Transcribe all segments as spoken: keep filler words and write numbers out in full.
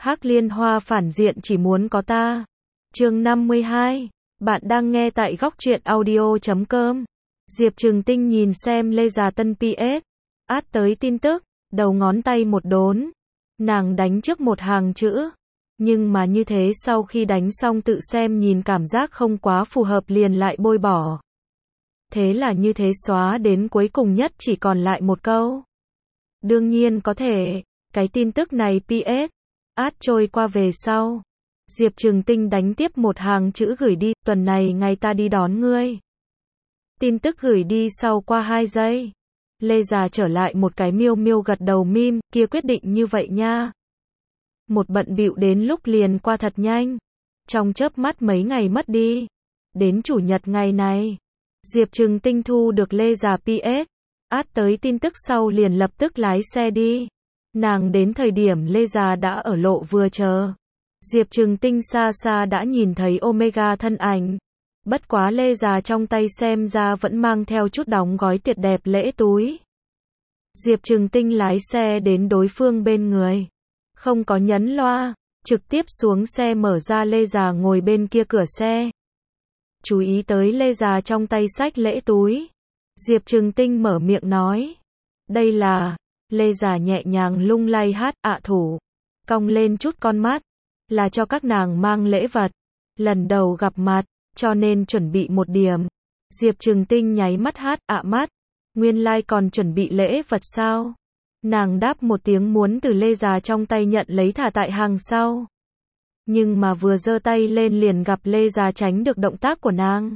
Hắc liên hoa phản diện chỉ muốn có ta. Chương năm mươi hai. Bạn đang nghe tại góc truyện audio chấm com. Diệp Trừng Tinh nhìn xem Lê Già Tân pê ét. Át tới tin tức, đầu ngón tay một đốn. Nàng đánh trước một hàng chữ. Nhưng mà như thế sau khi đánh xong tự xem nhìn cảm giác không quá phù hợp liền lại bôi bỏ. Thế là như thế xóa đến cuối cùng nhất chỉ còn lại một câu. Đương nhiên có thể, cái tin tức này pê ét. Át trôi qua về sau. Diệp Trừng Tinh đánh tiếp một hàng chữ gửi đi, tuần này ngày ta đi đón ngươi. Tin tức gửi đi sau qua hai giây. Lê Già trở lại một cái miêu miêu gật đầu mím, kia quyết định như vậy nha. Một bận bịu đến lúc liền qua thật nhanh. Trong chớp mắt mấy ngày mất đi. Đến chủ nhật ngày này, Diệp Trừng Tinh thu được Lê Già pê ét. Át tới tin tức sau liền lập tức lái xe đi. Nàng đến thời điểm Lê Già đã ở lộ vừa chờ. Diệp Trừng Tinh xa xa đã nhìn thấy Omega thân ảnh. Bất quá Lê Già trong tay xem ra vẫn mang theo chút đóng gói tuyệt đẹp lễ túi. Diệp Trừng Tinh lái xe đến đối phương bên người. Không có nhấn loa, trực tiếp xuống xe mở ra Lê Già ngồi bên kia cửa xe. Chú ý tới Lê Già trong tay xách lễ túi. Diệp Trừng Tinh mở miệng nói. Đây là... Lê Già nhẹ nhàng lung lay hát ạ thủ. Cong lên chút con mắt. Là cho các nàng mang lễ vật. Lần đầu gặp mặt, cho nên chuẩn bị một điểm. Diệp Trừng Tinh nháy mắt hát ạ mắt. Nguyên lai like còn chuẩn bị lễ vật sao? Nàng đáp một tiếng muốn từ Lê Già trong tay nhận lấy thả tại hàng sau. Nhưng mà vừa giơ tay lên liền gặp Lê Già tránh được động tác của nàng.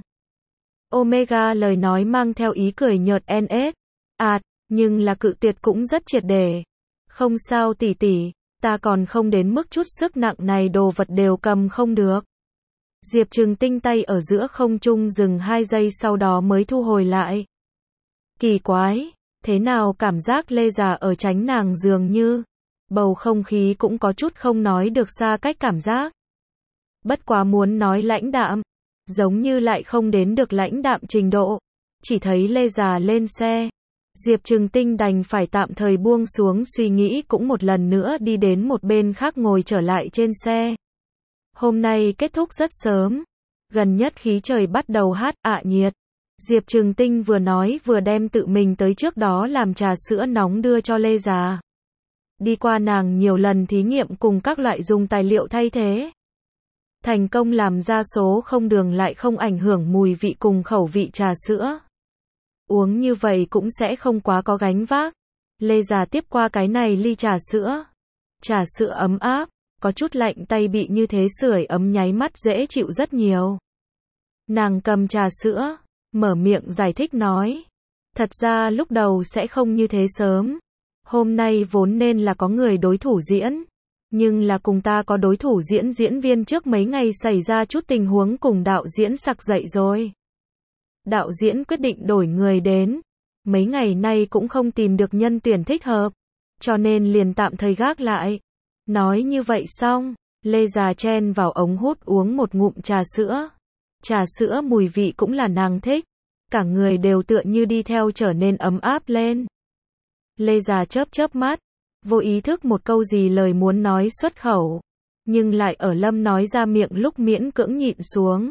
Omega lời nói mang theo ý cười nhợt en ét. Ạt, nhưng là cự tuyệt cũng rất triệt để. Không sao tỷ tỷ, ta còn không đến mức chút sức nặng này đồ vật đều cầm không được. Diệp Trừng Tinh tay ở giữa không trung dừng hai giây sau đó mới thu hồi lại. Kỳ quái, thế nào cảm giác Lê Già ở tránh nàng dường như. Bầu không khí cũng có chút không nói được xa cách cảm giác. Bất quá muốn nói lãnh đạm, giống như lại không đến được lãnh đạm trình độ. Chỉ thấy Lê Già lên xe. Diệp Trừng Tinh đành phải tạm thời buông xuống suy nghĩ cũng một lần nữa đi đến một bên khác ngồi trở lại trên xe. Hôm nay kết thúc rất sớm. Gần nhất khí trời bắt đầu hát ạ nhiệt. Diệp Trừng Tinh vừa nói vừa đem tự mình tới trước đó làm trà sữa nóng đưa cho Lê Già. Đi qua nàng nhiều lần thí nghiệm cùng các loại dùng tài liệu thay thế. Thành công làm ra số không đường lại không ảnh hưởng mùi vị cùng khẩu vị trà sữa. Uống như vậy cũng sẽ không quá có gánh vác. Lê Già tiếp qua cái này ly trà sữa. Trà sữa ấm áp, có chút lạnh tay bị như thế sưởi ấm nháy mắt dễ chịu rất nhiều. Nàng cầm trà sữa, mở miệng giải thích nói. Thật ra lúc đầu sẽ không như thế sớm. Hôm nay vốn nên là có người đối thủ diễn. Nhưng là cùng ta có đối thủ diễn diễn viên trước mấy ngày xảy ra chút tình huống cùng đạo diễn sặc dậy rồi. Đạo diễn quyết định đổi người đến. Mấy ngày nay cũng không tìm được nhân tuyển thích hợp. Cho nên liền tạm thời gác lại. Nói như vậy xong, Lê Già chen vào ống hút uống một ngụm trà sữa. Trà sữa mùi vị cũng là nàng thích. Cả người đều tựa như đi theo trở nên ấm áp lên. Lê Già chớp chớp mắt. Vô ý thức một câu gì lời muốn nói xuất khẩu. Nhưng lại ở lâm nói ra miệng lúc miễn cưỡng nhịn xuống.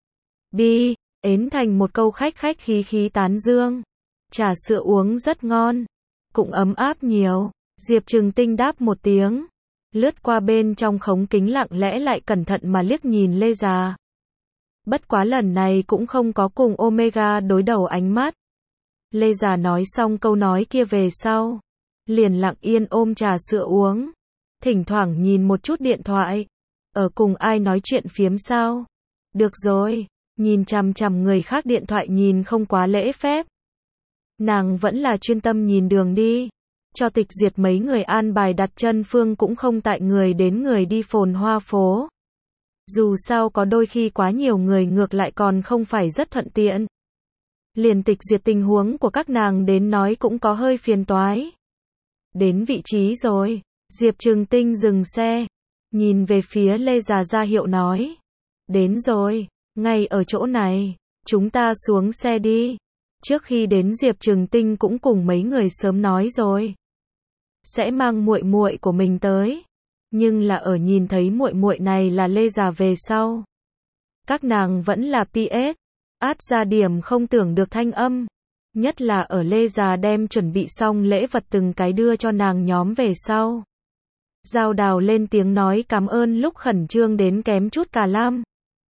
Bi. Ến thành một câu khách khách khí khí tán dương. Trà sữa uống rất ngon. Cũng ấm áp nhiều. Diệp Trừng Tinh đáp một tiếng. Lướt qua bên trong khống kính lặng lẽ lại cẩn thận mà liếc nhìn Lê Già. Bất quá lần này cũng không có cùng Omega đối đầu ánh mắt. Lê Già nói xong câu nói kia về sau. Liền lặng yên ôm trà sữa uống. Thỉnh thoảng nhìn một chút điện thoại. Ở cùng ai nói chuyện phiếm sao? Được rồi. Nhìn chằm chằm người khác điện thoại nhìn không quá lễ phép. Nàng vẫn là chuyên tâm nhìn đường đi. Cho tịch diệt mấy người an bài đặt chân phương cũng không tại người đến người đi phồn hoa phố. Dù sao có đôi khi quá nhiều người ngược lại còn không phải rất thuận tiện. Liền tịch diệt tình huống của các nàng đến nói cũng có hơi phiền toái. Đến vị trí rồi. Diệp Trừng Tinh dừng xe. Nhìn về phía Lê Già ra hiệu nói. Đến rồi. Ngay ở chỗ này, chúng ta xuống xe đi. Trước khi đến Diệp Trừng Tinh cũng cùng mấy người sớm nói rồi. Sẽ mang muội muội của mình tới. Nhưng là ở nhìn thấy muội muội này là Lê Già về sau, các nàng vẫn là pê ét, át ra điểm không tưởng được thanh âm. Nhất là ở Lê Già đem chuẩn bị xong lễ vật từng cái đưa cho nàng nhóm về sau. Giao Đào lên tiếng nói cảm ơn lúc khẩn trương đến kém chút cả lam.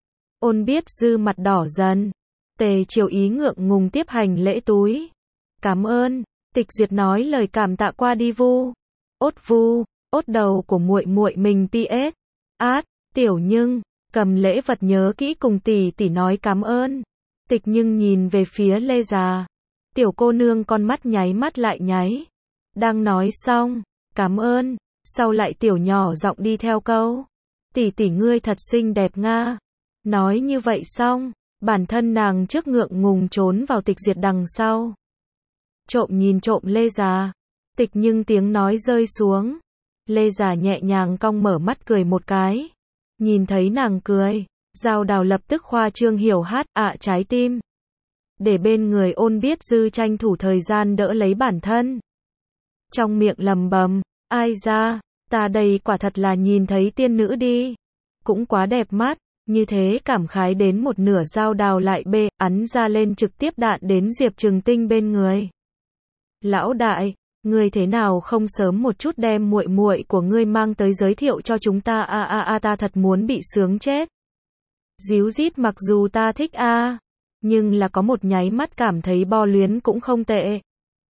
Ôn Biết Dư mặt đỏ dần. Tề Chiều Ý ngượng ngùng tiếp hành lễ túi. Cảm ơn. Tịch Duyệt nói lời cảm tạ qua đi vu. Ốt vu, ốt đầu của muội muội mình pê ét. Át, Tiểu Nhưng, cầm lễ vật nhớ kỹ cùng tỷ tỷ nói cảm ơn. Tịch Nhưng nhìn về phía Lê Già. Tiểu cô nương con mắt nháy mắt lại nháy. Đang nói xong, cảm ơn, sau lại tiểu nhỏ giọng đi theo câu. Tỷ tỷ ngươi thật xinh đẹp nga. Nói như vậy xong, bản thân nàng trước ngượng ngùng trốn vào Tịch Duyệt đằng sau. Trộm nhìn trộm Lê Già. Tịch Nhưng tiếng nói rơi xuống. Lê Già nhẹ nhàng cong mở mắt cười một cái. Nhìn thấy nàng cười, Giao Đào lập tức khoa trương hiểu hát ạ trái tim. Để bên người Ôn Biết Dư tranh thủ thời gian đỡ lấy bản thân. Trong miệng lầm bầm, ai ra, ta đây quả thật là nhìn thấy tiên nữ đi. Cũng quá đẹp mắt, như thế cảm khái đến một nửa Giao Đào lại bê, ắn ra lên trực tiếp đạn đến Diệp Trừng Tinh bên người. Lão đại, ngươi thế nào không sớm một chút đem muội muội của ngươi mang tới giới thiệu cho chúng ta a a a ta thật muốn bị sướng chết. Díu dít mặc dù ta thích a, nhưng là có một nháy mắt cảm thấy bo luyến cũng không tệ.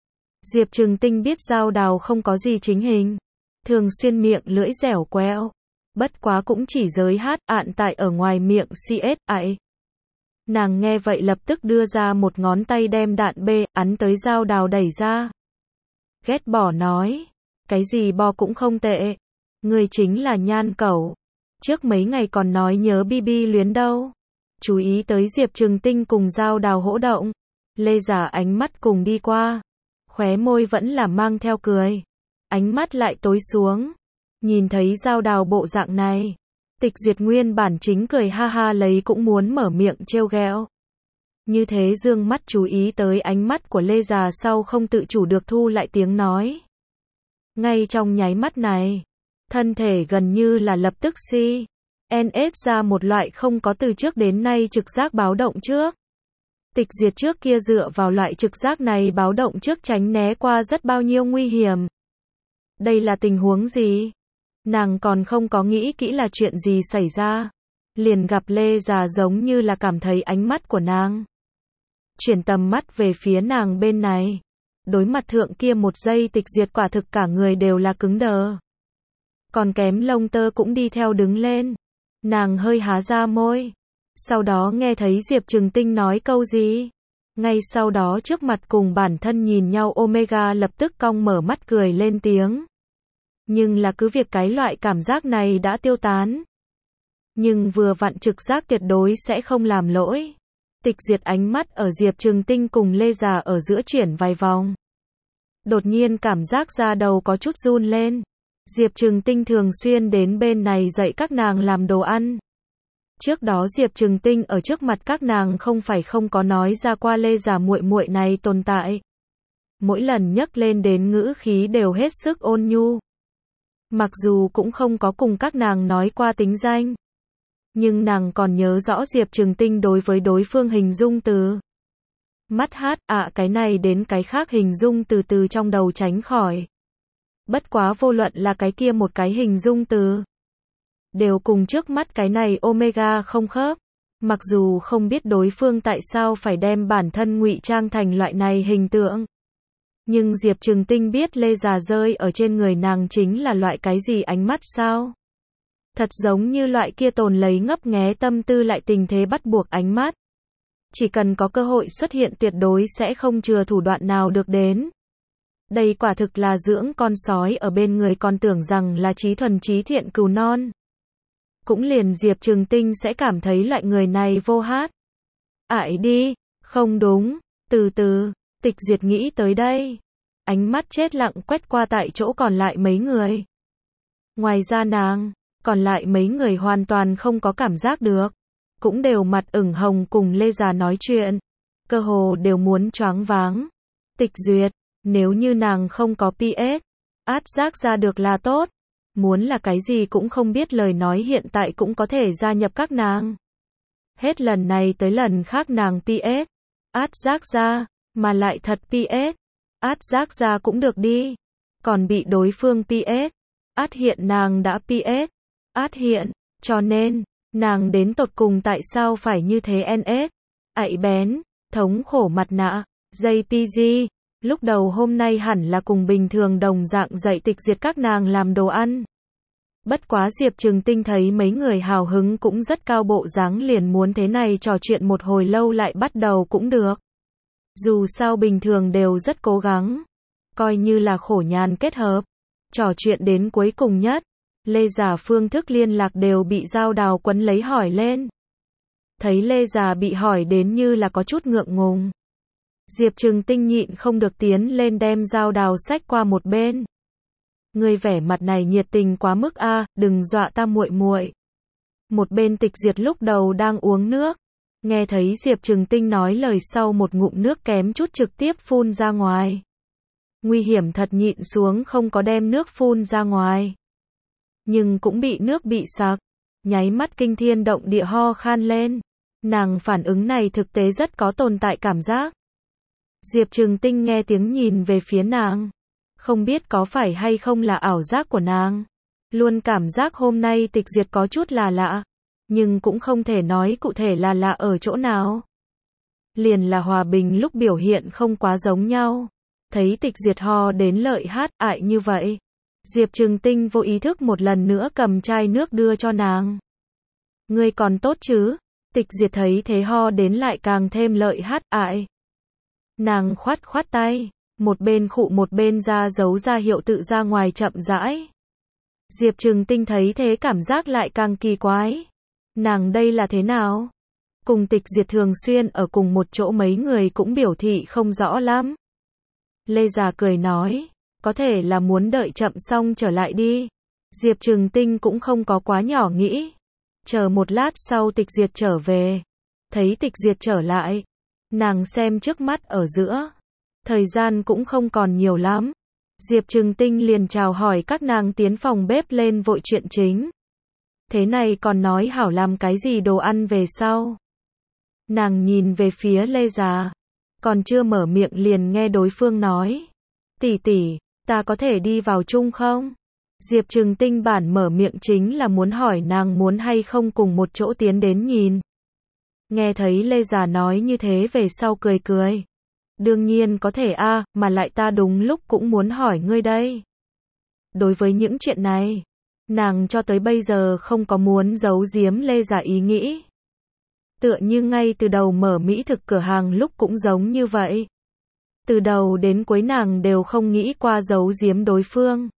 Diệp Trừng Tinh biết Giao Đào không có gì chính hình, thường xuyên miệng lưỡi dẻo quẹo, bất quá cũng chỉ giới hát ạn tại ở ngoài miệng xê ét ải. Nàng nghe vậy lập tức đưa ra một ngón tay đem đạn bê, ắn tới Giao Đào đẩy ra. Ghét bỏ nói, cái gì bo cũng không tệ, người chính là nhan cẩu. Trước mấy ngày còn nói nhớ bi bi luyến đâu. Chú ý tới Diệp Trừng Tinh cùng Giao Đào hỗ động. Lê Già ánh mắt cùng đi qua. Khóe môi vẫn là mang theo cười. Ánh mắt lại tối xuống. Nhìn thấy Giao Đào bộ dạng này. Tịch Duyệt nguyên bản chính cười ha ha lấy cũng muốn mở miệng trêu ghẹo. Như thế dương mắt chú ý tới ánh mắt của Lê Già sau không tự chủ được thu lại tiếng nói. Ngay trong nháy mắt này, thân thể gần như là lập tức si. en ét ra một loại không có từ trước đến nay trực giác báo động trước. Tịch Duyệt trước kia dựa vào loại trực giác này báo động trước tránh né qua rất bao nhiêu nguy hiểm. Đây là tình huống gì? Nàng còn không có nghĩ kỹ là chuyện gì xảy ra. Liền gặp Lê Già giống như là cảm thấy ánh mắt của nàng. Chuyển tầm mắt về phía nàng bên này. Đối mặt thượng kia một giây Tịch Duyệt quả thực cả người đều là cứng đờ. Còn kém lông tơ cũng đi theo đứng lên. Nàng hơi há ra môi. Sau đó nghe thấy Diệp Trừng Tinh nói câu gì. Ngay sau đó trước mặt cùng bản thân nhìn nhau Omega lập tức cong mở mắt cười lên tiếng. Nhưng là cứ việc cái loại cảm giác này đã tiêu tán. Nhưng vừa vặn trực giác tuyệt đối sẽ không làm lỗi. Tịch Duyệt ánh mắt ở Diệp Trừng Tinh cùng Lê Già ở giữa chuyển vài vòng. Đột nhiên cảm giác da đầu có chút run lên. Diệp Trừng Tinh thường xuyên đến bên này dạy các nàng làm đồ ăn. Trước đó Diệp Trừng Tinh ở trước mặt các nàng không phải không có nói ra qua Lê Già muội muội này tồn tại. Mỗi lần nhắc lên đến ngữ khí đều hết sức ôn nhu. Mặc dù cũng không có cùng các nàng nói qua tính danh. Nhưng nàng còn nhớ rõ Diệp Trừng Tinh đối với đối phương hình dung từ. Mắt hát ạ à, cái này đến cái khác hình dung từ từ trong đầu tránh khỏi. Bất quá vô luận là cái kia một cái hình dung từ. Đều cùng trước mắt cái này Omega không khớp. Mặc dù không biết đối phương tại sao phải đem bản thân ngụy trang thành loại này hình tượng. Nhưng Diệp Trừng Tinh biết Lê Già rơi ở trên người nàng chính là loại cái gì ánh mắt sao? Thật giống như loại kia tồn lấy ngấp nghé tâm tư lại tình thế bắt buộc ánh mắt. Chỉ cần có cơ hội xuất hiện tuyệt đối sẽ không chừa thủ đoạn nào được đến. Đây quả thực là dưỡng con sói ở bên người còn tưởng rằng là trí thuần trí thiện cừu non. Cũng liền Diệp Trừng Tinh sẽ cảm thấy loại người này vô hát. Ải đi, không đúng, từ từ, Tịch Duyệt nghĩ tới đây. Ánh mắt chết lặng quét qua tại chỗ còn lại mấy người. Ngoài ra nàng, còn lại mấy người hoàn toàn không có cảm giác được. Cũng đều mặt ửng hồng cùng Lê Già nói chuyện. Cơ hồ đều muốn choáng váng. Tịch Duyệt, nếu như nàng không có pê ét, át giác ra được là tốt. muốn là cái gì cũng không biết lời nói hiện tại cũng có thể gia nhập các nàng. Hết lần này tới lần khác nàng pê ét, át giác ra, mà lại thật pê ét, át giác ra cũng được đi. Còn bị đối phương pê ét, át hiện nàng đã pê ét, át hiện, cho nên, nàng đến tột cùng tại sao phải như thế en ét, ạy bén, thống khổ mặt nạ, jay pê giê, lúc đầu hôm nay hẳn là cùng bình thường đồng dạng dạy Tịch Diệt các nàng làm đồ ăn. Bất quá Diệp Trừng Tinh thấy mấy người hào hứng cũng rất cao bộ dáng liền muốn thế này trò chuyện một hồi lâu lại bắt đầu cũng được. Dù sao bình thường đều rất cố gắng, coi như là khổ nhàn kết hợp, trò chuyện đến cuối cùng nhất, Lê Già phương thức liên lạc đều bị Giao Đào quấn lấy hỏi lên. Thấy Lê Già bị hỏi đến như là có chút ngượng ngùng, Diệp Trừng Tinh nhịn không được tiến lên đem Giao Đào xách qua một bên. Người vẻ mặt này nhiệt tình quá mức a, à, đừng dọa ta muội muội. Một bên Tịch Diệt lúc đầu đang uống nước, nghe thấy Diệp Trừng Tinh nói lời sau một ngụm nước kém chút trực tiếp phun ra ngoài. Nguy hiểm thật nhịn xuống không có đem nước phun ra ngoài. Nhưng cũng bị nước bị sặc, nháy mắt kinh thiên động địa ho khan lên. Nàng phản ứng này thực tế rất có tồn tại cảm giác. Diệp Trừng Tinh nghe tiếng nhìn về phía nàng. Không biết có phải hay không là ảo giác của nàng. Luôn cảm giác hôm nay Tịch Diệt có chút là lạ. Nhưng cũng không thể nói cụ thể là lạ ở chỗ nào. Liền là Hòa Bình lúc biểu hiện không quá giống nhau. Thấy Tịch Diệt ho đến lợi hát ại như vậy. Diệp Trừng Tinh vô ý thức một lần nữa cầm chai nước đưa cho nàng. Ngươi còn tốt chứ? Tịch Diệt thấy thế ho đến lại càng thêm lợi hát ại. Nàng khoát khoát tay, một bên khụ một bên ra dấu ra hiệu tự ra ngoài chậm rãi. Diệp Trừng Tinh thấy thế cảm giác lại càng kỳ quái. Nàng đây là thế nào? Cùng Tịch Diệt thường xuyên ở cùng một chỗ mấy người cũng biểu thị không rõ lắm. Lê Già cười nói, có thể là muốn đợi chậm xong trở lại đi. Diệp Trừng Tinh cũng không có quá nhỏ nghĩ. Chờ một lát sau Tịch Diệt trở về. Thấy Tịch Diệt trở lại. Nàng xem trước mắt ở giữa. Thời gian cũng không còn nhiều lắm. Diệp Trừng Tinh liền chào hỏi các nàng tiến phòng bếp lên vội chuyện chính. Thế này còn nói hảo làm cái gì đồ ăn về sau. Nàng nhìn về phía Lê Già. Còn chưa mở miệng liền nghe đối phương nói. Tỷ tỷ, ta có thể đi vào chung không? Diệp Trừng Tinh bản mở miệng chính là muốn hỏi nàng muốn hay không cùng một chỗ tiến đến nhìn. Nghe thấy Lê Già nói như thế về sau cười cười. Đương nhiên có thể a, à, mà lại ta đúng lúc cũng muốn hỏi ngươi đây. Đối với những chuyện này, nàng cho tới bây giờ không có muốn giấu giếm Lê Già ý nghĩ. Tựa như ngay từ đầu mở mỹ thực cửa hàng lúc cũng giống như vậy. Từ đầu đến cuối nàng đều không nghĩ qua giấu giếm đối phương.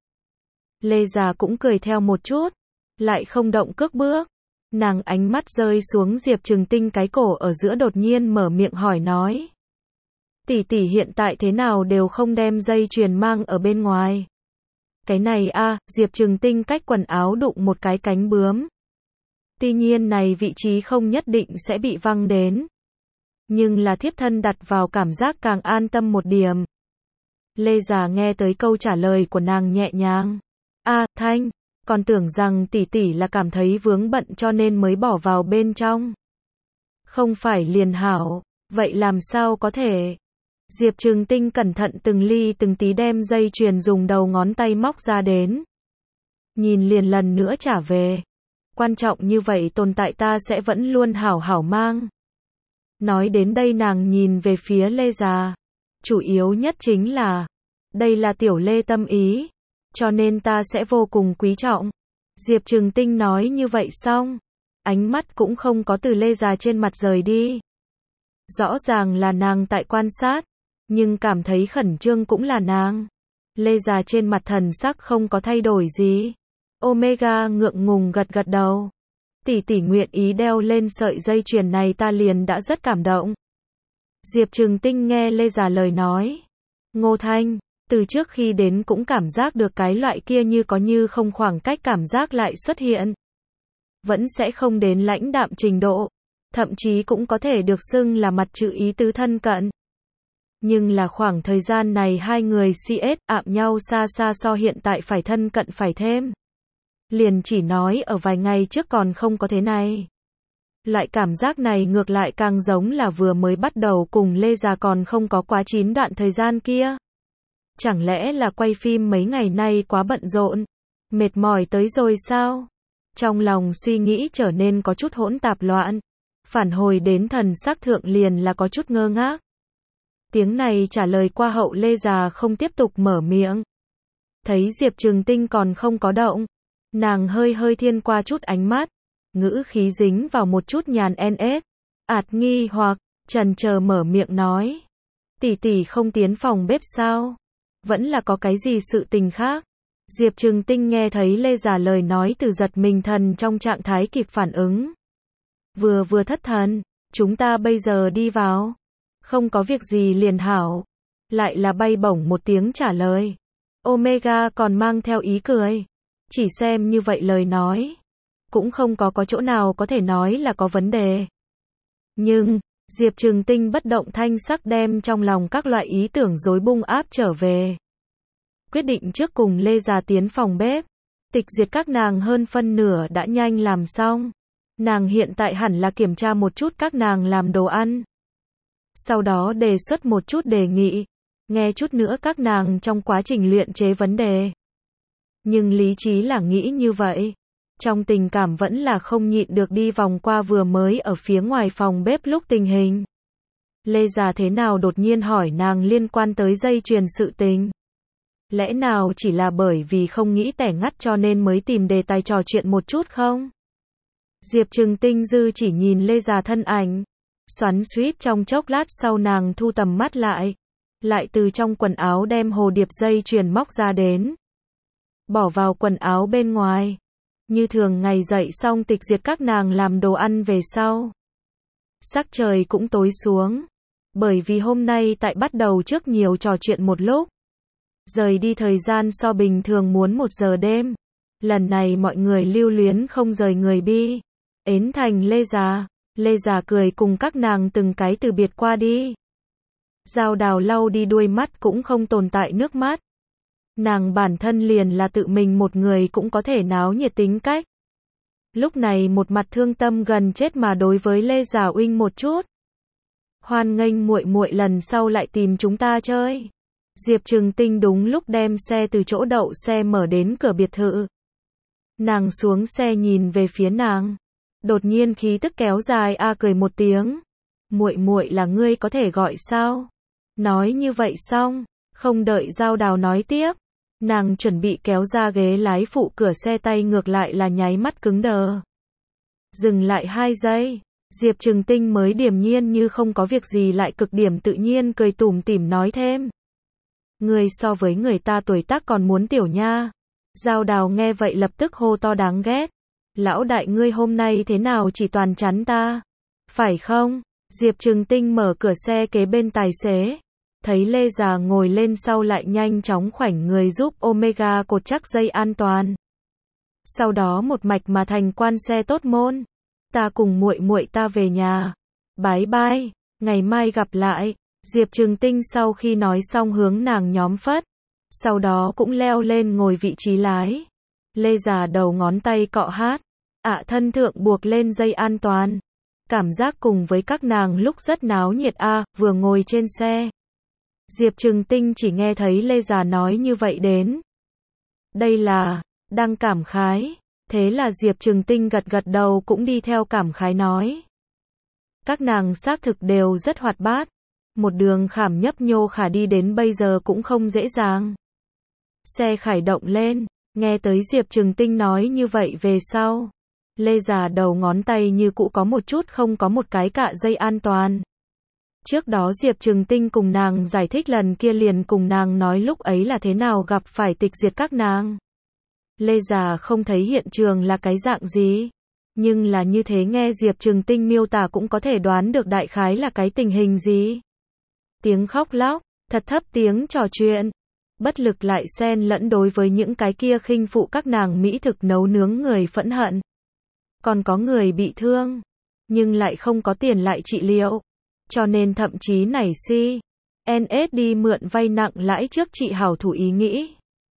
Lê Già cũng cười theo một chút, lại không động cước bước. Nàng ánh mắt rơi xuống Diệp Trừng Tinh cái cổ ở giữa đột nhiên mở miệng hỏi nói. Tỷ tỷ hiện tại thế nào đều không đem dây chuyền mang ở bên ngoài. Cái này a, à, Diệp Trừng Tinh cách quần áo đụng một cái cánh bướm. Tuy nhiên này vị trí không nhất định sẽ bị văng đến. Nhưng là thiếp thân đặt vào cảm giác càng an tâm một điểm. Lê Già nghe tới câu trả lời của nàng nhẹ nhàng. A, à, Thanh, còn tưởng rằng tỷ tỷ là cảm thấy vướng bận cho nên mới bỏ vào bên trong. Không phải liền hảo, vậy làm sao có thể? Diệp Trừng Tinh cẩn thận từng ly từng tí đem dây chuyền dùng đầu ngón tay móc ra đến. Nhìn liền lần nữa trả về. Quan trọng như vậy tồn tại ta sẽ vẫn luôn hảo hảo mang. Nói đến đây nàng nhìn về phía Lê Già. Chủ yếu nhất chính là, đây là tiểu Lê tâm ý, cho nên ta sẽ vô cùng quý trọng. Diệp Trừng Tinh nói như vậy xong, ánh mắt cũng không có từ Lê Già trên mặt rời đi. Rõ ràng là nàng tại quan sát, nhưng cảm thấy khẩn trương cũng là nàng. Lê Già trên mặt thần sắc không có thay đổi gì. Omega ngượng ngùng gật gật đầu. Tỷ tỷ nguyện ý đeo lên sợi dây chuyền này ta liền đã rất cảm động. Diệp Trừng Tinh nghe Lê Già lời nói. Ngô Thanh, từ trước khi đến cũng cảm giác được cái loại kia như có như không khoảng cách cảm giác lại xuất hiện. Vẫn sẽ không đến lãnh đạm trình độ. Thậm chí cũng có thể được xưng là mặt chữ ý tứ thân cận. Nhưng là khoảng thời gian này hai người xê ét ạm nhau xa xa so hiện tại phải thân cận phải thêm. liền chỉ nói ở vài ngày trước còn không có thế này. Loại cảm giác này ngược lại càng giống là vừa mới bắt đầu cùng Lê Già còn không có quá chín đoạn thời gian kia. Chẳng lẽ là quay phim mấy ngày nay quá bận rộn, mệt mỏi tới rồi sao? Trong lòng suy nghĩ trở nên có chút hỗn tạp loạn, phản hồi đến thần sắc thượng liền là có chút ngơ ngác. Tiếng này trả lời qua hậu Lê Già không tiếp tục mở miệng. Thấy Diệp Trừng Tinh còn không có động, nàng hơi hơi thiên qua chút ánh mắt, ngữ khí dính vào một chút nhàn ns, ạt nghi hoặc, chần chờ mở miệng nói. Tỷ tỷ không tiến phòng bếp sao? Vẫn là có cái gì sự tình khác? Diệp Trừng Tinh nghe thấy Lê Già lời nói từ giật mình thần trong trạng thái kịp phản ứng. Vừa vừa thất thần, chúng ta bây giờ đi vào. Không có việc gì liền hảo. Lại là bay bổng một tiếng trả lời. Omega còn mang theo ý cười. Chỉ xem như vậy lời nói. Cũng không có có chỗ nào có thể nói là có vấn đề. Nhưng, Diệp Trừng Tinh bất động thanh sắc đem trong lòng các loại ý tưởng rối bung áp trở về. Quyết định trước cùng Lê Già tiến phòng bếp. Tịch duyệt các nàng hơn phân nửa đã nhanh làm xong. Nàng hiện tại hẳn là kiểm tra một chút các nàng làm đồ ăn. Sau đó đề xuất một chút đề nghị. Nghe chút nữa các nàng trong quá trình luyện chế vấn đề. Nhưng lý trí là nghĩ như vậy. Trong tình cảm vẫn là không nhịn được đi vòng qua vừa mới ở phía ngoài phòng bếp lúc tình hình. Lê Già thế nào đột nhiên hỏi nàng liên quan tới dây chuyền sự tình. Lẽ nào chỉ là bởi vì không nghĩ tẻ ngắt cho nên mới tìm đề tài trò chuyện một chút không? Diệp Trừng Tinh dư chỉ nhìn Lê Già thân ảnh. Xoắn xuýt trong chốc lát sau nàng thu tầm mắt lại. Lại từ trong quần áo đem hồ điệp dây chuyền móc ra đến. Bỏ vào quần áo bên ngoài. Như thường ngày dậy xong tịch duyệt các nàng làm đồ ăn về sau. Sắc trời cũng tối xuống. Bởi vì hôm nay tại bắt đầu trước nhiều trò chuyện một lúc. Rời đi thời gian so bình thường muốn một giờ đêm. Lần này mọi người lưu luyến không rời người bi. Ến thành Lê Già. Lê Già cười cùng các nàng từng cái từ biệt qua đi. Giao Đào lau đi đuôi mắt cũng không tồn tại nước mắt. Nàng bản thân liền là tự mình một người cũng có thể náo nhiệt tính cách. Lúc này một mặt thương tâm gần chết mà đối với Lê Già uinh một chút. Hoan nghênh muội muội lần sau lại tìm chúng ta chơi. Diệp Trừng Tinh đúng lúc đem xe từ chỗ đậu xe mở đến cửa biệt thự. Nàng xuống xe nhìn về phía nàng. Đột nhiên khí tức kéo dài a cười một tiếng. Muội muội là ngươi có thể gọi sao? Nói như vậy xong, không đợi Giao Đào nói tiếp. Nàng chuẩn bị kéo ra ghế lái phụ cửa xe tay ngược lại là nháy mắt cứng đờ. Dừng lại hai giây, Diệp Trừng Tinh mới điềm nhiên như không có việc gì lại cực điểm tự nhiên cười tủm tỉm nói thêm. Người so với người ta tuổi tác còn muốn tiểu nha. Giao Đào nghe vậy lập tức hô to đáng ghét. Lão đại ngươi hôm nay thế nào chỉ toàn chắn ta? Phải không? Diệp Trừng Tinh mở cửa xe kế bên tài xế. Thấy Lê Già ngồi lên sau lại nhanh chóng khoảnh người giúp Omega cột chắc dây an toàn. Sau đó một mạch mà thành quan xe tốt môn. Ta cùng muội muội ta về nhà. Bye bye, ngày mai gặp lại. Diệp Trừng Tinh sau khi nói xong hướng nàng nhóm phất. Sau đó cũng leo lên ngồi vị trí lái. Lê Già đầu ngón tay cọ hát. ạ thân thượng buộc lên dây an toàn. Cảm giác cùng với các nàng lúc rất náo nhiệt a à, vừa ngồi trên xe. Diệp Trừng Tinh chỉ nghe thấy Lê Già nói như vậy đến. Đây là, đang cảm khái. Thế là Diệp Trừng Tinh gật gật đầu cũng đi theo cảm khái nói. Các nàng xác thực đều rất hoạt bát. Một đường khảm nhấp nhô khả đi đến bây giờ cũng không dễ dàng. Xe khởi động lên, nghe tới Diệp Trừng Tinh nói như vậy về sau. Lê Già đầu ngón tay như cũ có một chút không có một cái cạ dây an toàn. Trước đó Diệp Trừng Tinh cùng nàng giải thích lần kia liền cùng nàng nói lúc ấy là thế nào gặp phải tịch diệt các nàng. Lê Già không thấy hiện trường là cái dạng gì. Nhưng là như thế nghe Diệp Trừng Tinh miêu tả cũng có thể đoán được đại khái là cái tình hình gì. Tiếng khóc lóc, thật thấp tiếng trò chuyện. Bất lực lại xen lẫn đối với những cái kia khinh phụ các nàng mỹ thực nấu nướng người phẫn hận. Còn có người bị thương, nhưng lại không có tiền lại trị liệu. Cho nên thậm chí nảy si. en ét đi mượn vay nặng lãi trước trị hảo thủ ý nghĩ.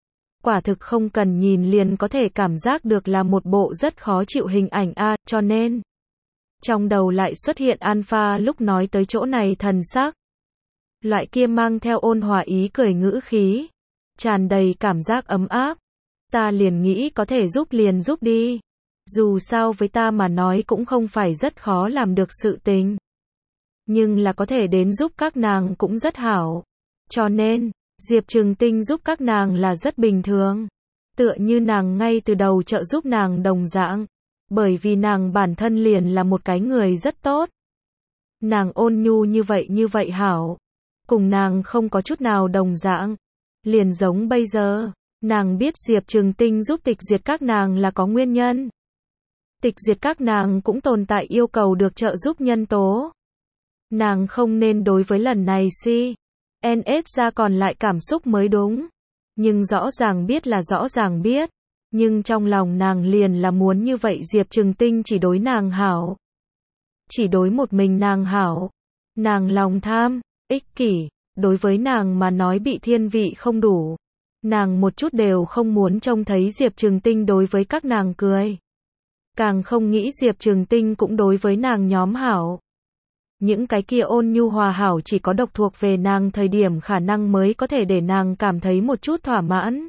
Quả thực không cần nhìn liền có thể cảm giác được là một bộ rất khó chịu hình ảnh a, cho nên trong đầu lại xuất hiện Alpha lúc nói tới chỗ này thần sắc. Loại kia mang theo ôn hòa ý cười ngữ khí, tràn đầy cảm giác ấm áp. Ta liền nghĩ có thể giúp liền giúp đi. Dù sao với ta mà nói cũng không phải rất khó làm được sự tình. Nhưng là có thể đến giúp các nàng cũng rất hảo. Cho nên, Diệp Trừng Tinh giúp các nàng là rất bình thường. Tựa như nàng ngay từ đầu trợ giúp nàng đồng dạng. Bởi vì nàng bản thân liền là một cái người rất tốt. Nàng ôn nhu như vậy như vậy hảo. Cùng nàng không có chút nào đồng dạng. Liền giống bây giờ, nàng biết Diệp Trừng Tinh giúp tịch duyệt các nàng là có nguyên nhân. Tịch duyệt các nàng cũng tồn tại yêu cầu được trợ giúp nhân tố. Nàng không nên đối với lần này si. en ét ra còn lại cảm xúc mới đúng. Nhưng rõ ràng biết là rõ ràng biết. Nhưng trong lòng nàng liền là muốn như vậy Diệp Trừng Tinh chỉ đối nàng hảo. Chỉ đối một mình nàng hảo. Nàng lòng tham, ích kỷ, đối với nàng mà nói bị thiên vị không đủ. Nàng một chút đều không muốn trông thấy Diệp Trừng Tinh đối với các nàng cười. Càng không nghĩ Diệp Trừng Tinh cũng đối với nàng nhóm hảo. Những cái kia ôn nhu hòa hảo chỉ có độc thuộc về nàng thời điểm khả năng mới có thể để nàng cảm thấy một chút thỏa mãn.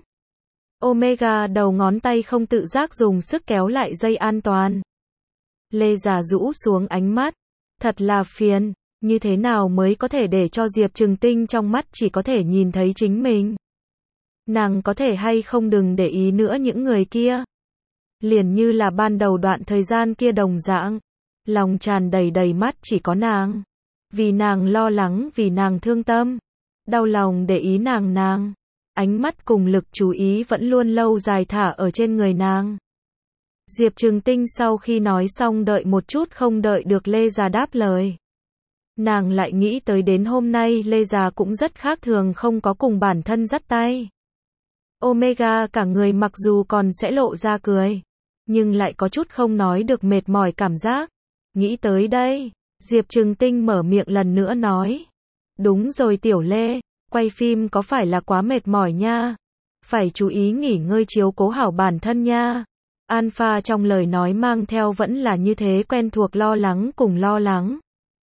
Omega đầu ngón tay không tự giác dùng sức kéo lại dây an toàn. Lê Già rũ xuống ánh mắt. Thật là phiền, như thế nào mới có thể để cho Diệp Trừng Tinh trong mắt chỉ có thể nhìn thấy chính mình. Nàng có thể hay không đừng để ý nữa những người kia. Liền như là ban đầu đoạn thời gian kia đồng dạng. Lòng tràn đầy đầy mắt chỉ có nàng. Vì nàng lo lắng, vì nàng thương tâm. Đau lòng để ý nàng nàng. Ánh mắt cùng lực chú ý vẫn luôn lâu dài thả ở trên người nàng. Diệp Trừng Tinh sau khi nói xong đợi một chút không đợi được Lê Già đáp lời. Nàng lại nghĩ tới đến hôm nay Lê Già cũng rất khác thường không có cùng bản thân dắt tay. Omega cả người mặc dù còn sẽ lộ ra cười. Nhưng lại có chút không nói được mệt mỏi cảm giác. Nghĩ tới đây, Diệp Trừng Tinh mở miệng lần nữa nói. Đúng rồi Tiểu Lê, quay phim có phải là quá mệt mỏi nha. Phải chú ý nghỉ ngơi chiếu cố hảo bản thân nha. Alpha trong lời nói mang theo vẫn là như thế quen thuộc lo lắng cùng lo lắng.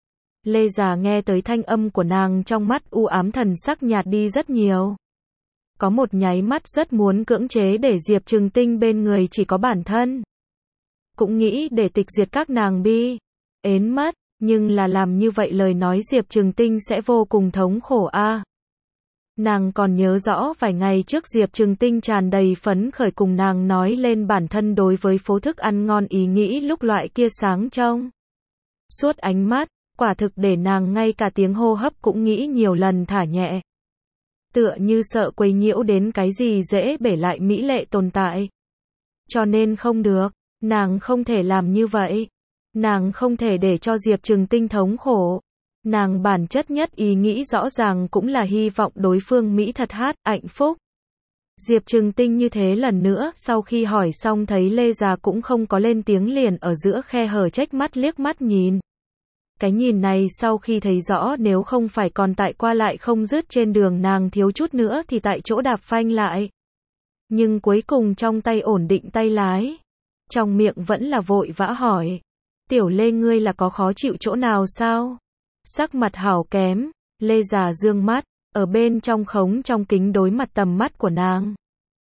Lê Già nghe tới thanh âm của nàng trong mắt u ám thần sắc nhạt đi rất nhiều. Có một nháy mắt rất muốn cưỡng chế để Diệp Trừng Tinh bên người chỉ có bản thân. Cũng nghĩ để tịch duyệt các nàng bi. Ến mất, nhưng là làm như vậy lời nói Diệp Trừng Tinh sẽ vô cùng thống khổ a. À. Nàng còn nhớ rõ vài ngày trước Diệp Trừng Tinh tràn đầy phấn khởi cùng nàng nói lên bản thân đối với phố thức ăn ngon ý nghĩ lúc loại kia sáng trong. Suốt ánh mắt, quả thực để nàng ngay cả tiếng hô hấp cũng nghĩ nhiều lần thả nhẹ. Tựa như sợ quấy nhiễu đến cái gì dễ bể lại mỹ lệ tồn tại. Cho nên không được, nàng không thể làm như vậy. Nàng không thể để cho Diệp Trừng Tinh thống khổ. Nàng bản chất nhất ý nghĩ rõ ràng cũng là hy vọng đối phương Mỹ thật hát, hạnh phúc. Diệp Trừng Tinh như thế lần nữa, sau khi hỏi xong thấy Lê Già cũng không có lên tiếng liền ở giữa khe hở trách mắt liếc mắt nhìn. Cái nhìn này sau khi thấy rõ nếu không phải còn tại qua lại không dứt trên đường nàng thiếu chút nữa thì tại chỗ đạp phanh lại. Nhưng cuối cùng trong tay ổn định tay lái. Trong miệng vẫn là vội vã hỏi. Tiểu Lê ngươi là có khó chịu chỗ nào sao? Sắc mặt hảo kém, Lê Già dương mắt, ở bên trong khống trong kính đối mặt tầm mắt của nàng.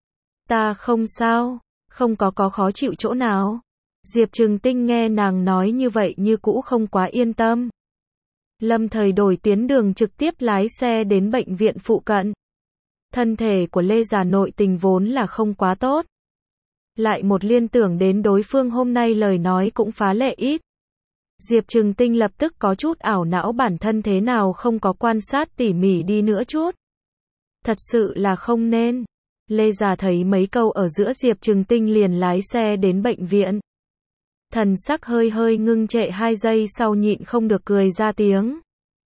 Ta không sao, không có có khó chịu chỗ nào. Diệp Trừng Tinh nghe nàng nói như vậy như cũ không quá yên tâm. Lâm thời đổi tuyến đường trực tiếp lái xe đến bệnh viện phụ cận. Thân thể của Lê Già nội tình vốn là không quá tốt. Lại một liên tưởng đến đối phương hôm nay lời nói cũng phá lệ ít. Diệp Trừng Tinh lập tức có chút ảo não bản thân thế nào không có quan sát tỉ mỉ đi nữa chút. Thật sự là không nên. Lê Già thấy mấy câu ở giữa Diệp Trừng Tinh liền lái xe đến bệnh viện. Thần sắc hơi hơi ngưng trệ hai giây sau nhịn không được cười ra tiếng.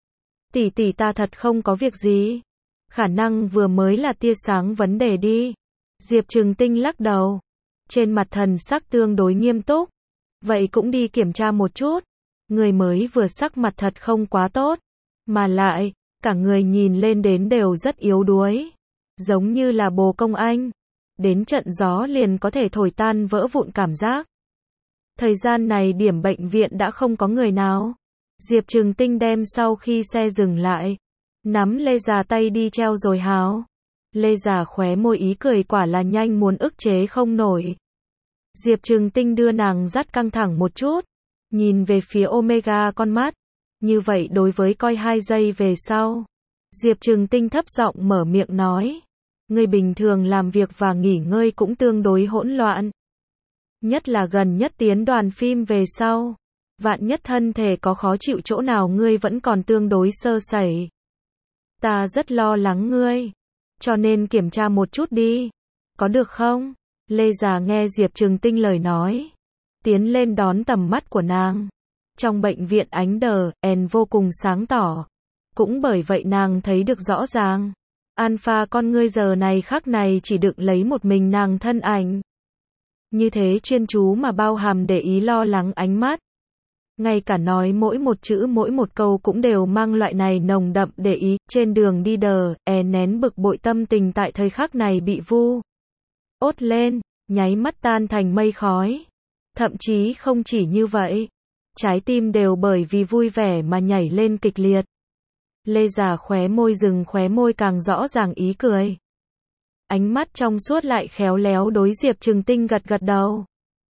Tỷ tỷ ta thật không có việc gì. Khả năng vừa mới là tia sáng vấn đề đi. Diệp Trừng Tinh lắc đầu. Trên mặt thần sắc tương đối nghiêm túc. Vậy cũng đi kiểm tra một chút. Người mới vừa sắc mặt thật không quá tốt. Mà lại, cả người nhìn lên đến đều rất yếu đuối. Giống như là bồ công anh. đến trận gió liền có thể thổi tan vỡ vụn cảm giác. Thời gian này điểm bệnh viện đã không có người nào. Diệp Trừng Tinh đem sau khi xe dừng lại, nắm Lê Già tay đi treo rồi háo. Lê Già khóe môi ý cười quả là nhanh muốn ức chế không nổi. Diệp Trừng Tinh đưa nàng dắt căng thẳng một chút, nhìn về phía Omega con mắt. Như vậy đối với coi hai giây về sau. Diệp Trừng Tinh thấp giọng mở miệng nói. Người bình thường làm việc và nghỉ ngơi cũng tương đối hỗn loạn. Nhất là gần nhất tiến đoàn phim về sau. Vạn nhất thân thể có khó chịu chỗ nào ngươi vẫn còn tương đối sơ sẩy. Ta rất lo lắng ngươi. Cho nên kiểm tra một chút đi. Có được không? Lê Già nghe Diệp Trừng Tinh lời nói. Tiến lên đón tầm mắt của nàng. Trong bệnh viện ánh đờ, en vô cùng sáng tỏ. Cũng bởi vậy nàng thấy được rõ ràng. Alpha con ngươi giờ này khắc này chỉ đựng lấy một mình nàng thân ảnh. Như thế chuyên chú mà bao hàm để ý lo lắng ánh mắt. Ngay cả nói mỗi một chữ mỗi một câu cũng đều mang loại này nồng đậm để ý. Trên đường đi đờ, e nén bực bội tâm tình tại thời khắc này bị vu ốt lên, nháy mắt tan thành mây khói. Thậm chí không chỉ như vậy, trái tim đều bởi vì vui vẻ mà nhảy lên kịch liệt. Lê Già khóe môi dừng khóe môi càng rõ ràng ý cười. Ánh mắt trong suốt lại khéo léo đối Diệp Trừng Tinh gật gật đầu.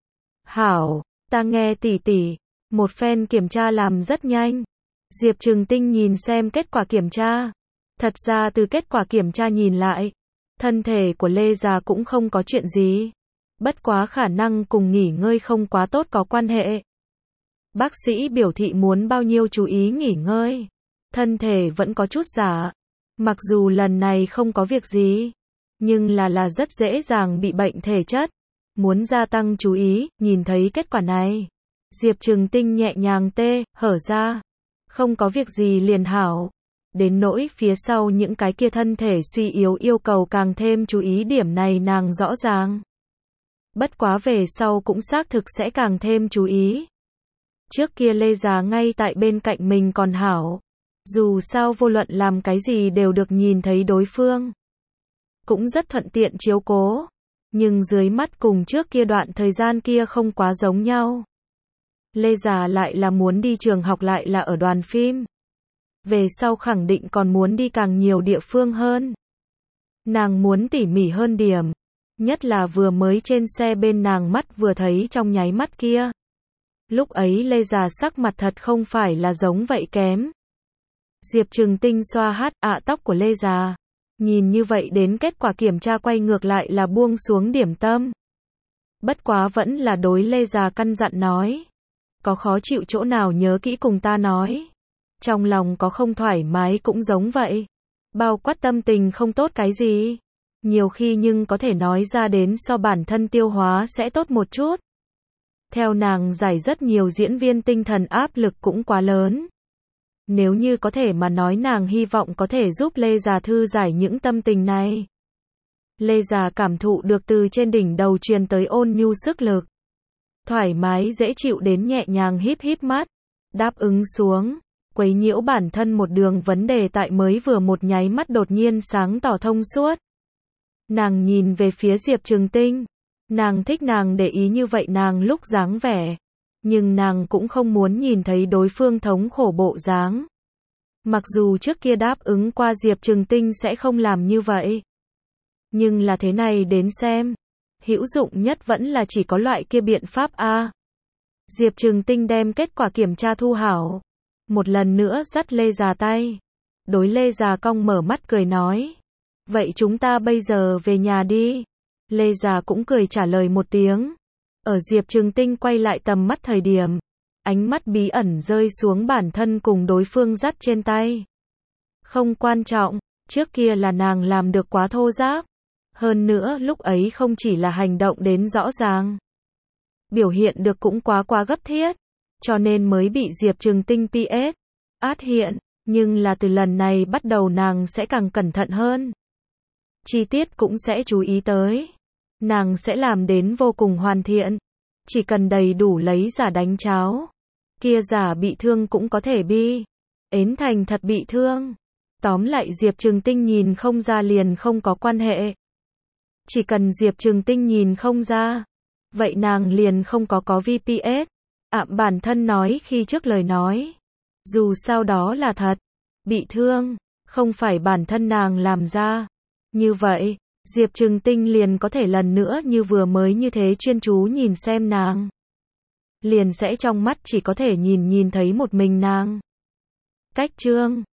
Hảo, ta nghe tỷ tỷ. Một phen kiểm tra làm rất nhanh. Diệp Trừng Tinh nhìn xem kết quả kiểm tra. Thật ra từ kết quả kiểm tra nhìn lại, thân thể của Lê Già cũng không có chuyện gì. Bất quá khả năng cùng nghỉ ngơi không quá tốt có quan hệ. Bác sĩ biểu thị muốn bao nhiêu chú ý nghỉ ngơi. Thân thể vẫn có chút giả. Mặc dù lần này không có việc gì, nhưng là là rất dễ dàng bị bệnh thể chất. Muốn gia tăng chú ý, nhìn thấy kết quả này. Diệp Trừng Tinh nhẹ nhàng tê, hở ra. Không có việc gì liền hảo. Đến nỗi phía sau những cái kia thân thể suy yếu yêu cầu càng thêm chú ý điểm này nàng rõ ràng. Bất quá về sau cũng xác thực sẽ càng thêm chú ý. Trước kia Lê Già ngay tại bên cạnh mình còn hảo. Dù sao vô luận làm cái gì đều được nhìn thấy đối phương. Cũng rất thuận tiện chiếu cố. Nhưng dưới mắt cùng trước kia đoạn thời gian kia không quá giống nhau. Lê Già lại là muốn đi trường học lại là ở đoàn phim. Về sau khẳng định còn muốn đi càng nhiều địa phương hơn. Nàng muốn tỉ mỉ hơn điểm. Nhất là vừa mới trên xe bên nàng mắt vừa thấy trong nháy mắt kia. Lúc ấy Lê Già sắc mặt thật không phải là giống vậy kém. Diệp Trừng Tinh xoa hát ạ tóc của Lê Già. Nhìn như vậy đến kết quả kiểm tra quay ngược lại là buông xuống điểm tâm. Bất quá vẫn là đối Lê Già căn dặn nói. Có khó chịu chỗ nào nhớ kỹ cùng ta nói. Trong lòng có không thoải mái cũng giống vậy. Bao quát tâm tình không tốt cái gì. Nhiều khi nhưng có thể nói ra đến so bản thân tiêu hóa sẽ tốt một chút. Theo nàng giải rất nhiều diễn viên tinh thần áp lực cũng quá lớn. Nếu như có thể mà nói nàng hy vọng có thể giúp Lê Già thư giải những tâm tình này. Lê Già cảm thụ được từ trên đỉnh đầu truyền tới ôn nhu sức lực. Thoải mái dễ chịu đến nhẹ nhàng híp híp mắt. Đáp ứng xuống. Quấy nhiễu bản thân một đường vấn đề tại mới vừa một nháy mắt đột nhiên sáng tỏ thông suốt. Nàng nhìn về phía Diệp Trừng Tinh. Nàng thích nàng để ý như vậy nàng lúc dáng vẻ. Nhưng nàng cũng không muốn nhìn thấy đối phương thống khổ bộ dáng. Mặc dù trước kia đáp ứng qua Diệp Trừng Tinh sẽ không làm như vậy. Nhưng là thế này đến xem. Hữu dụng nhất vẫn là chỉ có loại kia biện pháp A. Diệp Trừng Tinh đem kết quả kiểm tra thu hảo. Một lần nữa dắt Lê Già tay. Đối Lê Già cong mở mắt cười nói. Vậy chúng ta bây giờ về nhà đi. Lê Già cũng cười trả lời một tiếng. Ở Diệp Trừng Tinh quay lại tầm mắt thời điểm. Ánh mắt bí ẩn rơi xuống bản thân cùng đối phương dắt trên tay. Không quan trọng, trước kia là nàng làm được quá thô giáp. Hơn nữa lúc ấy không chỉ là hành động đến rõ ràng. Biểu hiện được cũng quá quá gấp thiết. Cho nên mới bị Diệp Trừng Tinh pê ét át hiện. Nhưng là từ lần này bắt đầu nàng sẽ càng cẩn thận hơn. Chi tiết cũng sẽ chú ý tới. Nàng sẽ làm đến vô cùng hoàn thiện. Chỉ cần đầy đủ lấy giả đánh cháo. Kia giả bị thương cũng có thể bi ến thành thật bị thương. Tóm lại Diệp Trừng Tinh nhìn không ra liền không có quan hệ. Chỉ cần Diệp Trừng Tinh nhìn không ra, vậy nàng liền không có có vê pê ét. Ạm bản thân nói khi trước lời nói. Dù sao đó là thật. Bị thương, không phải bản thân nàng làm ra. Như vậy, Diệp Trừng Tinh liền có thể lần nữa như vừa mới như thế chuyên chú nhìn xem nàng. Liền sẽ trong mắt chỉ có thể nhìn nhìn thấy một mình nàng. Cách chương